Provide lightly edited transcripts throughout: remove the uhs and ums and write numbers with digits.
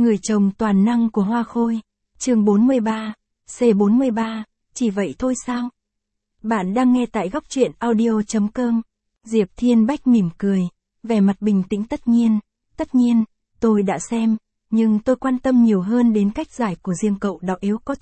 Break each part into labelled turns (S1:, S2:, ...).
S1: Người chồng toàn năng của Hoa Khôi. Chương 43, C43, chỉ vậy thôi sao? Bạn đang nghe tại góc truyện audio.com. Diệp Thiên Bách mỉm cười, vẻ mặt bình tĩnh tất nhiên, tôi đã xem, nhưng tôi quan tâm nhiều hơn đến cách giải của riêng cậu đó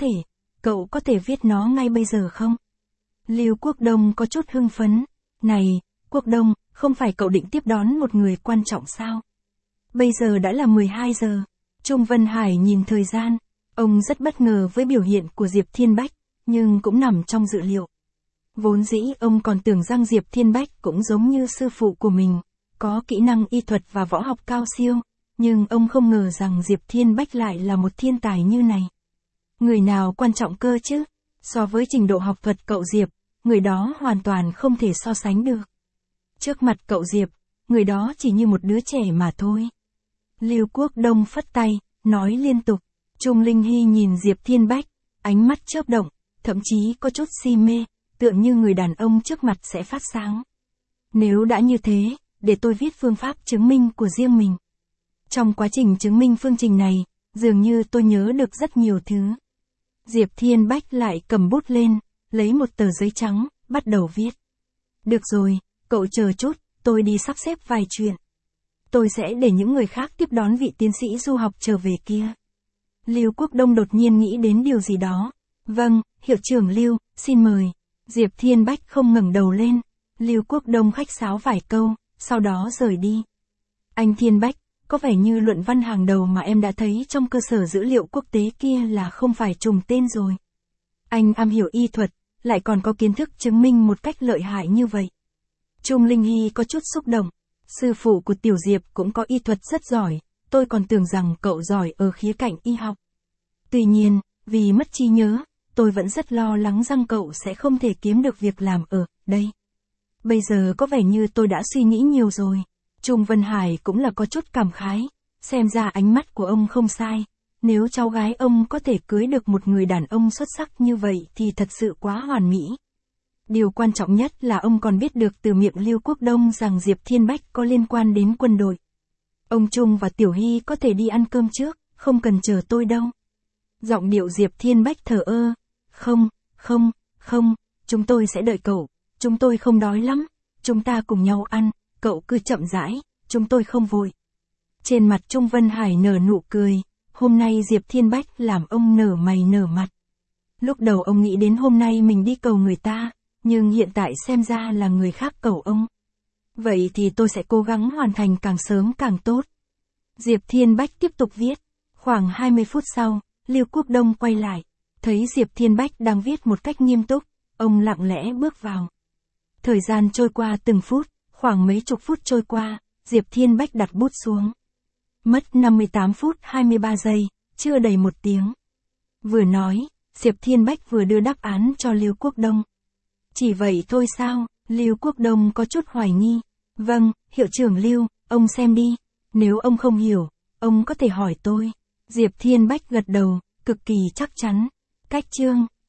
S1: cậu có thể viết nó ngay bây giờ không? Lưu Quốc Đông có chút hưng phấn. Này, Quốc Đông, không phải cậu định tiếp đón một người quan trọng sao? Bây giờ đã là 12 giờ. Trung Vân Hải nhìn thời gian, ông rất bất ngờ với biểu hiện của Diệp Thiên Bách, nhưng cũng nằm trong dự liệu. Vốn dĩ ông còn tưởng rằng Diệp Thiên Bách cũng giống như sư phụ của mình, có kỹ năng y thuật và võ học cao siêu, nhưng ông không ngờ rằng Diệp Thiên Bách lại là một thiên tài như này. Người nào quan trọng cơ chứ? So với trình độ học thuật cậu Diệp, người đó hoàn toàn không thể so sánh được. Trước mặt cậu Diệp, người đó chỉ như một đứa trẻ mà thôi. Lưu Quốc Đông phất tay, nói liên tục. Trung Linh Hy nhìn Diệp Thiên Bách, ánh mắt chớp động, thậm chí có chút si mê, tựa như người đàn ông trước mặt sẽ phát sáng. Nếu đã như thế, để tôi viết phương pháp chứng minh của riêng mình. Trong quá trình chứng minh phương trình này, dường như tôi nhớ được rất nhiều thứ. Diệp Thiên Bách lại cầm bút lên, lấy một tờ giấy trắng, bắt đầu viết. Được rồi, cậu chờ chút, tôi đi sắp xếp vài chuyện. Tôi sẽ để những người khác tiếp đón vị tiến sĩ du học trở về kia. Lưu Quốc Đông đột nhiên nghĩ đến điều gì đó. Vâng, hiệu trưởng Lưu, xin mời. Diệp Thiên Bách không ngẩng đầu lên. Lưu Quốc Đông khách sáo vài câu, sau đó rời đi. Anh Thiên Bách, có vẻ như luận văn hàng đầu mà em đã thấy trong cơ sở dữ liệu quốc tế kia là không phải trùng tên rồi. Anh am hiểu y thuật, lại còn có kiến thức chứng minh một cách lợi hại như vậy. Trung Linh Hy có chút xúc động. Sư phụ của Tiểu Diệp cũng có y thuật rất giỏi, tôi còn tưởng rằng cậu giỏi ở khía cạnh y học. Tuy nhiên, vì mất trí nhớ, tôi vẫn rất lo lắng rằng cậu sẽ không thể kiếm được việc làm ở đây. Bây giờ có vẻ như tôi đã suy nghĩ nhiều rồi. Trung Vân Hải cũng là có chút cảm khái, xem ra ánh mắt của ông không sai. Nếu cháu gái ông có thể cưới được một người đàn ông xuất sắc như vậy thì thật sự quá hoàn mỹ. Điều quan trọng nhất là ông còn biết được từ miệng Lưu Quốc Đông rằng Diệp Thiên Bách có liên quan đến quân đội. Ông Trung và Tiểu Hy có thể đi ăn cơm trước, không cần chờ tôi đâu. Giọng điệu Diệp Thiên Bách thờ ơ. Không, chúng tôi sẽ đợi cậu, chúng tôi không đói lắm, chúng ta cùng nhau ăn, cậu cứ chậm rãi, chúng tôi không vội. Trên mặt Trung Vân Hải nở nụ cười, hôm nay Diệp Thiên Bách làm ông nở mày nở mặt. Lúc đầu ông nghĩ đến hôm nay mình đi cầu người ta, nhưng hiện tại xem ra là người khác cầu ông. Vậy thì tôi sẽ cố gắng hoàn thành càng sớm càng tốt. Diệp Thiên Bách tiếp tục viết. Khoảng 20 phút sau, Lưu Quốc Đông quay lại, thấy Diệp Thiên Bách đang viết một cách nghiêm túc, ông lặng lẽ bước vào. Thời gian trôi qua từng phút, khoảng mấy chục phút trôi qua, Diệp Thiên Bách đặt bút xuống. Mất 58 phút 23 giây, chưa đầy 1 tiếng. Vừa nói, Diệp Thiên Bách vừa đưa đáp án cho Lưu Quốc Đông. Chỉ vậy thôi sao? Lưu Quốc Đông có chút hoài nghi. Vâng, hiệu trưởng Lưu, ông xem đi. Nếu ông không hiểu, ông có thể hỏi tôi. Diệp Thiên Bách gật đầu, cực kỳ chắc chắn. Cách chương